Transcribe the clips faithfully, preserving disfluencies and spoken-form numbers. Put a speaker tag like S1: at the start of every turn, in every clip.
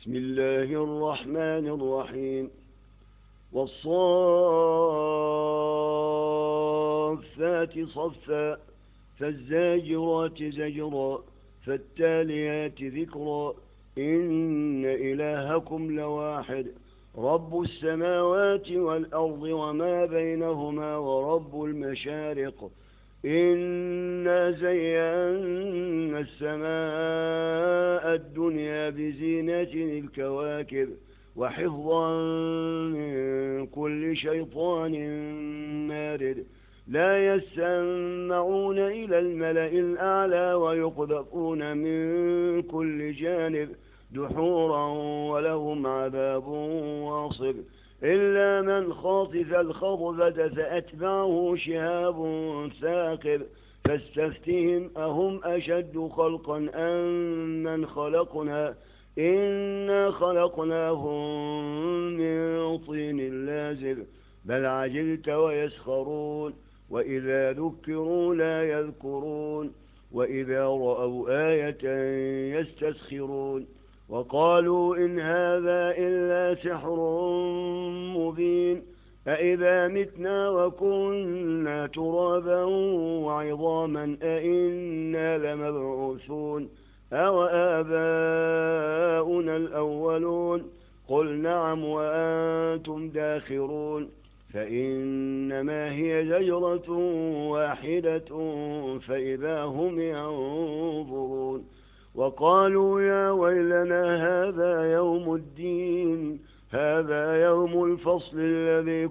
S1: بسم الله الرحمن الرحيم والصافات صفا فالزاجرات زجرا فالتاليات ذكرا إن إلهكم لواحد رب السماوات والأرض وما بينهما ورب المشارق إنا زينا السماء الدنيا بزينة الكواكب وحفظا من كل شيطان مارد لا يسمعون إلى الملأ الأعلى ويقذفون من كل جانب دحورا ولهم عذاب واصب إلا من خاطف الخطفة فأتبعه شهاب ثاقب فاستفتهم أهم أشد خلقا أم من خلقنا إنا خلقناهم من طين لازب بل عجلت ويسخرون وإذا ذكروا لا يذكرون وإذا رأوا آية يستسخرون وقالوا إن هذا إلا سحر مبين أإذا متنا وكنا ترابا وعظاما أإنا لمبعوثون أو آباؤنا الأولون قل نعم وأنتم داخرون فإنما هي زجرة واحدة فإذا هم ينظرون وقالوا يا ويلنا هذا يوم الدين هذا يوم الفصل الذي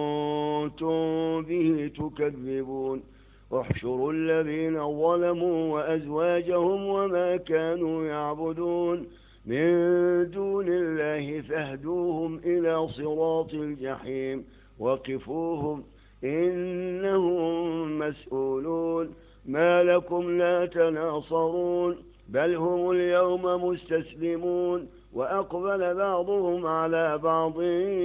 S1: كنتم به تكذبون احشروا الذين ظلموا وأزواجهم وما كانوا يعبدون من دون الله فاهدوهم إلى صراط الجحيم وقفوهم إنهم مسؤولون ما لكم لا تناصرون بل هم اليوم مستسلمون وأقبل بعضهم على بعض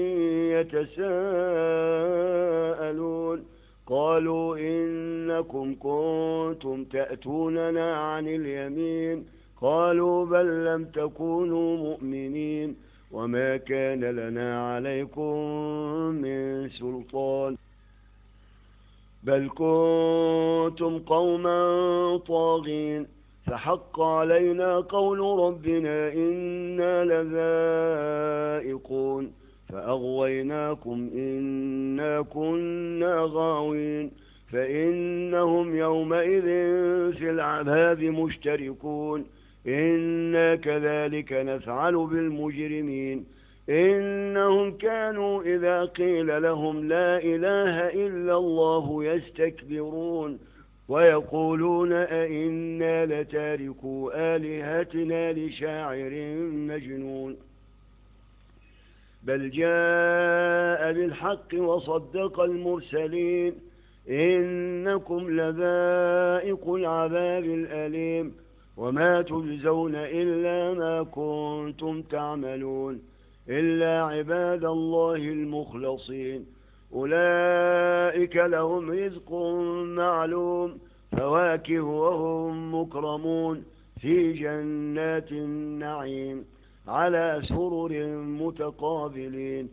S1: يتساءلون قالوا إنكم كنتم تأتوننا عن اليمين قالوا بل لم تكونوا مؤمنين وما كان لنا عليكم من سلطان بل كنتم قوما طاغين فحق علينا قول ربنا إنا لذائقون فأغويناكم إنا كنا غاوين فإنهم يومئذ في العذاب مشتركون إنا كذلك نفعل بالمجرمين إنهم كانوا إذا قيل لهم لا إله إلا الله يستكبرون ويقولون أئنا لتاركوا آلهتنا لشاعر مجنون بل جاء بالحق وصدق المرسلين إنكم لذائق العذاب الأليم وما تجزون إلا ما كنتم تعملون إلا عباد الله المخلصين أولئك لهم رزق معلوم فواكه وهم مكرمون في جنات النعيم على سرر متقابلين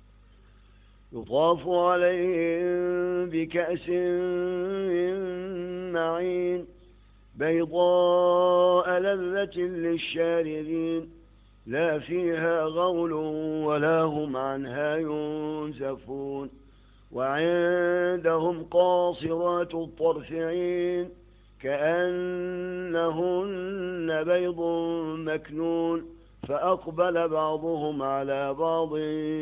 S1: يطاف عليهم بكأس من معين بيضاء لذة للشاربين لا فيها غول ولا هم عنها ينزفون وعندهم قاصرات الطرف عين كأنهن بيض مكنون فأقبل بعضهم على بعض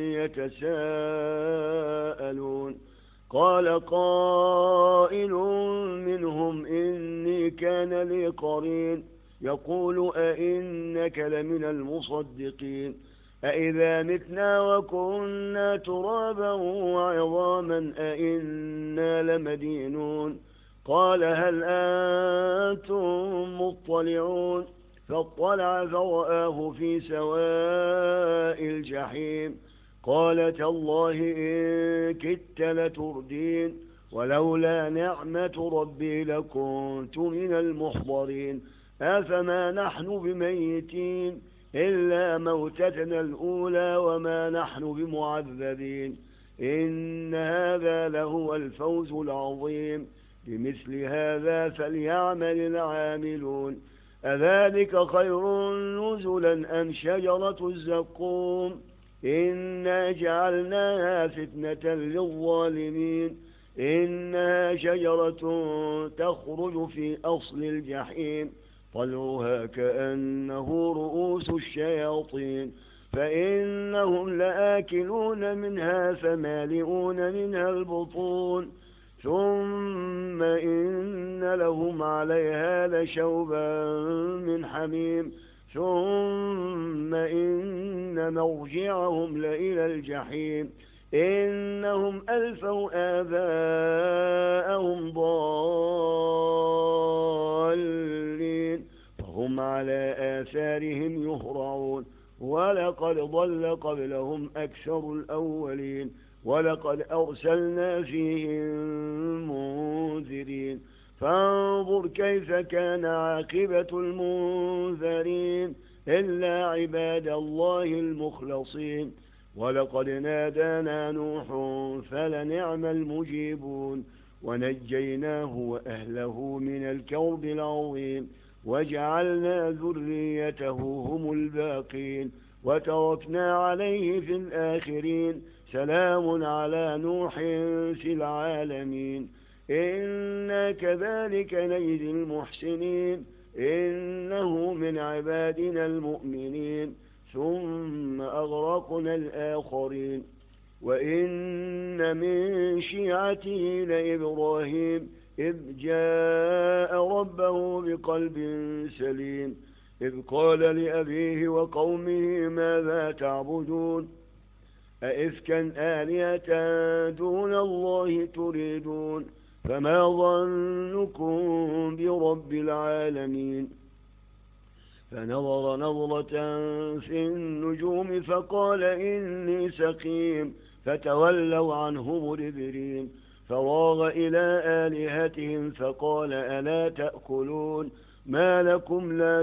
S1: يتساءلون قال قائل منهم إني كان لي قرين يقول أئنك لمن المصدقين أئذا متنا وكنا ترابا وعظاما أئنا لمدينون قال هل أنتم مطلعون فاطلع فرآه في سواء الجحيم قال تالله إن كدت لتردين ولولا نعمة ربي لكنت من المحضرين أفما نحن بميتين إلا موتتنا الأولى وما نحن بمعذبين إن هذا لهو الفوز العظيم بمثل هذا فليعمل العاملون أذلك خير نزلا أم شجرة الزقوم إنا جعلناها فتنة للظالمين إنها شجرة تخرج في أصل الجحيم طلعها كأنه رؤوس الشياطين فإنهم لآكلون منها فمالئون منها البطون ثم إن لهم عليها لشوبا من حميم ثم إن مرجعهم لإلى الجحيم إنهم ألفوا آباءهم ضالين فهم على آثارهم يهرعون ولقد ضل قبلهم أكثر الأولين ولقد أرسلنا فيهم منذرين فانظر كيف كان عاقبة المنذرين إلا عباد الله المخلصين ولقد نادانا نوح فلنعم المجيبون ونجيناه وأهله من الكرب العظيم وجعلنا ذريته هم الباقين وتركنا عليه في الآخرين سلام على نوح في العالمين إنا كذلك نجزي المحسنين إنه من عبادنا المؤمنين ثم أغرقنا الآخرين وإن من شيعته لإبراهيم إذ جاء ربه بقلب سليم إذ قال لأبيه وقومه ماذا تعبدون أئفكا آلهة دون الله تريدون فما ظنكم برب العالمين فنظر نظرة في النجوم فقال إني سقيم فتولوا عنه مدبرين فراغ إلى آلهتهم فقال ألا تأكلون ما لكم لا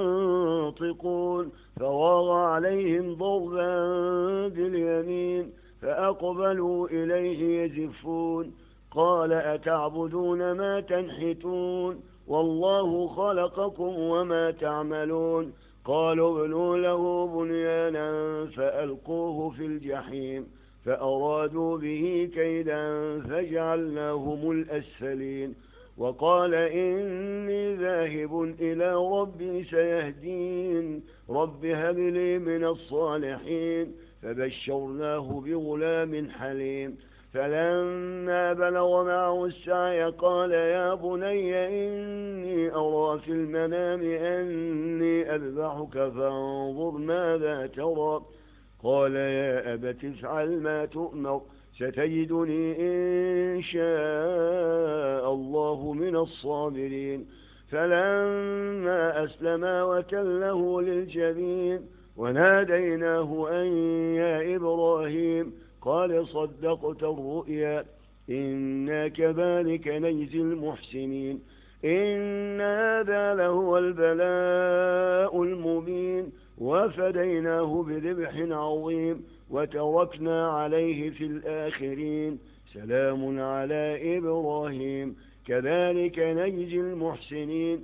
S1: تنطقون فراغ عليهم ضربا باليمين فأقبلوا إليه يزفون قال أتعبدون ما تنحتون والله خلقكم وما تعملون قالوا ابنوا له بنيانا فألقوه في الجحيم فأرادوا به كيدا فجعلناهم الأسفلين وقال إني ذاهب إلى ربي سيهدين رب هب لي من الصالحين فبشرناه بغلام حليم فلما بلغ معه السعي قال يا بني إني أرى في المنام أني أذبحك فانظر ماذا ترى قال يا أبت افعل ما تؤمر ستجدني إن شاء الله من الصابرين فلما أسلما وتله للجبين وناديناه أن يا إبراهيم قال صدقت الرؤيا إنا كذلك نجزي المحسنين إن هذا لهو البلاء المبين وفديناه بذبح عظيم وتركنا عليه في الآخرين سلام على إبراهيم كذلك نجزي المحسنين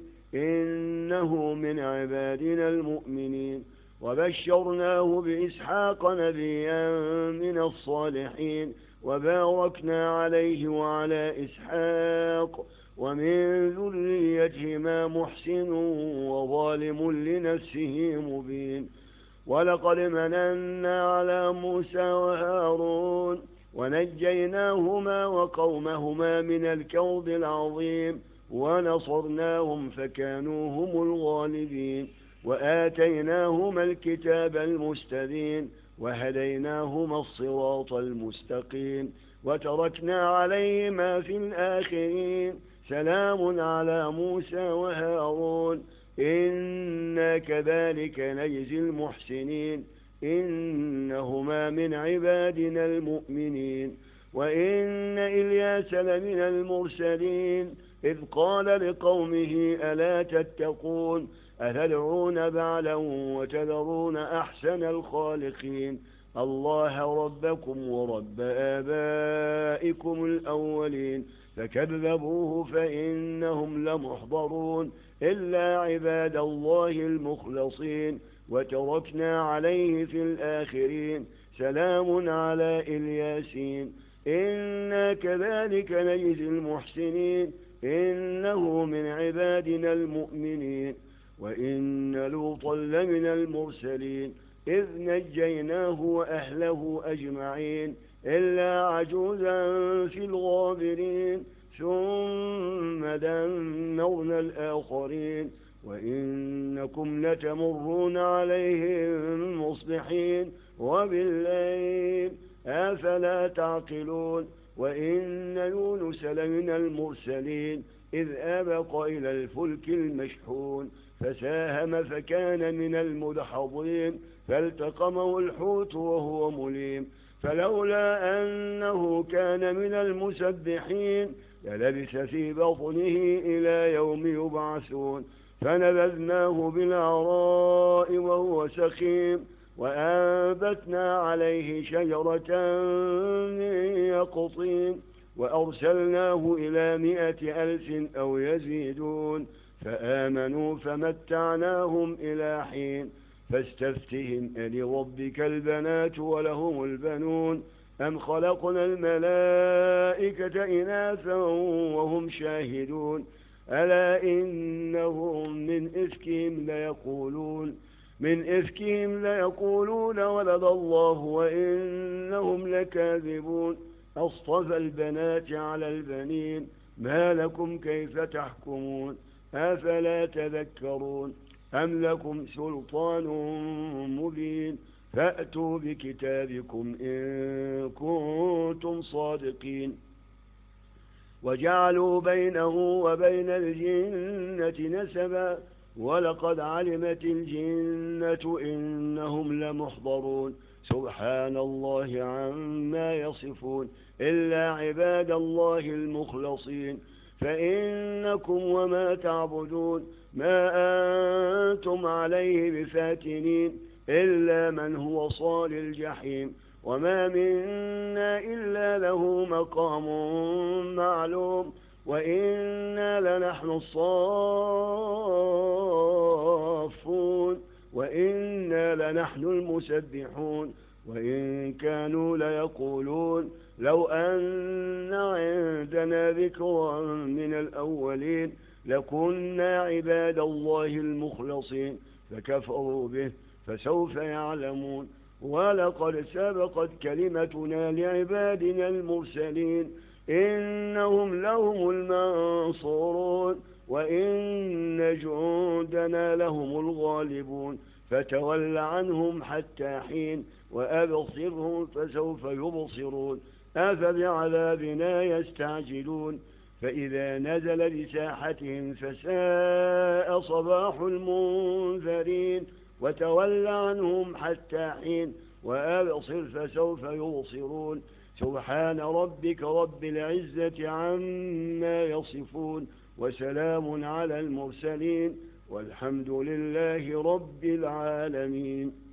S1: إنه من عبادنا المؤمنين وبشرناه بإسحاق نبيا من الصالحين وباركنا عليه وعلى إسحاق ومن ذريتهما محسن وظالم لنفسه مبين ولقد مننا على موسى وهارون ونجيناهما وقومهما من الكرب العظيم ونصرناهم فكانوا هم الغالبين وآتيناهما الكتاب المستبين وهديناهما الصراط المستقيم وتركنا عليهما في الآخرين سلام على موسى وهارون إنا كذلك نجزي المحسنين إنهما من عبادنا المؤمنين وإن إلياس لمن المرسلين إذ قال لقومه ألا تتقون أتدعون بعلا وتذرون أحسن الخالقين الله ربكم ورب آبائكم الأولين فكذبوه فإنهم لمحضرون إلا عباد الله المخلصين وتركنا عليه في الآخرين سلام على الياسين إنا كذلك نجزي المحسنين إنه من عبادنا المؤمنين وإن لوطا لمن المرسلين إذ نجيناه وأهله أجمعين إلا عجوزا في الغابرين ثم دمرنا الآخرين وإنكم لتمرون عليهم مصبحين وبالليل أفلا تعقلون وإن يونس لمن المرسلين إذ أبق إلى الفلك المشحون فساهم فكان من المدحضين فالتقمه الحوت وهو مليم فلولا أنه كان من المسبحين للبث في بطنه إلى يوم يبعثون فنبذناه بالعراء وهو سقيم وأنبتنا عليه شجرة من يقطين وأرسلناه إلى مائة ألف أو يزيدون فآمنوا فمتعناهم إلى حين فاستفتهم ألربك البنات ولهم البنون أم خلقنا الملائكة إناثا وهم شاهدون ألا إنهم من إفكهم ليقولون من إفكهم ليقولون ولد الله وإنهم لكاذبون أصطفى البنات على البنين ما لكم كيف تحكمون أفلا تذكرون أم لكم سلطان مبين فأتوا بكتابكم إن كنتم صادقين وجعلوا بينه وبين الجنة نسبا ولقد علمت الجنة إنهم لمحضرون سبحان الله عما يصفون إلا عباد الله المخلصين فإنكم وما تعبدون ما أنتم عليه بفاتنين إلا من هو صال الجحيم وما منا إلا له مقام معلوم وإنا لنحن الصافون وإنا لنحن المسبحون وإن كانوا ليقولون لو أن عندنا ذكرا من الأولين لكنا عباد الله المخلصين فكفروا به فسوف يعلمون ولقد سبقت كلمتنا لعبادنا المرسلين إنهم لهم المنصورون وإن جندنا لهم الغالبون فتول عنهم حتى حين وأبصرهم فسوف يبصرون أفبعذابنا يستعجلون فإذا نزل بساحتهم فساء صباح المنذرين وتول عنهم حتى حين وأبصر فسوف يبصرون سبحان ربك رب العزة عما يصفون وسلام على المرسلين والحمد لله رب العالمين.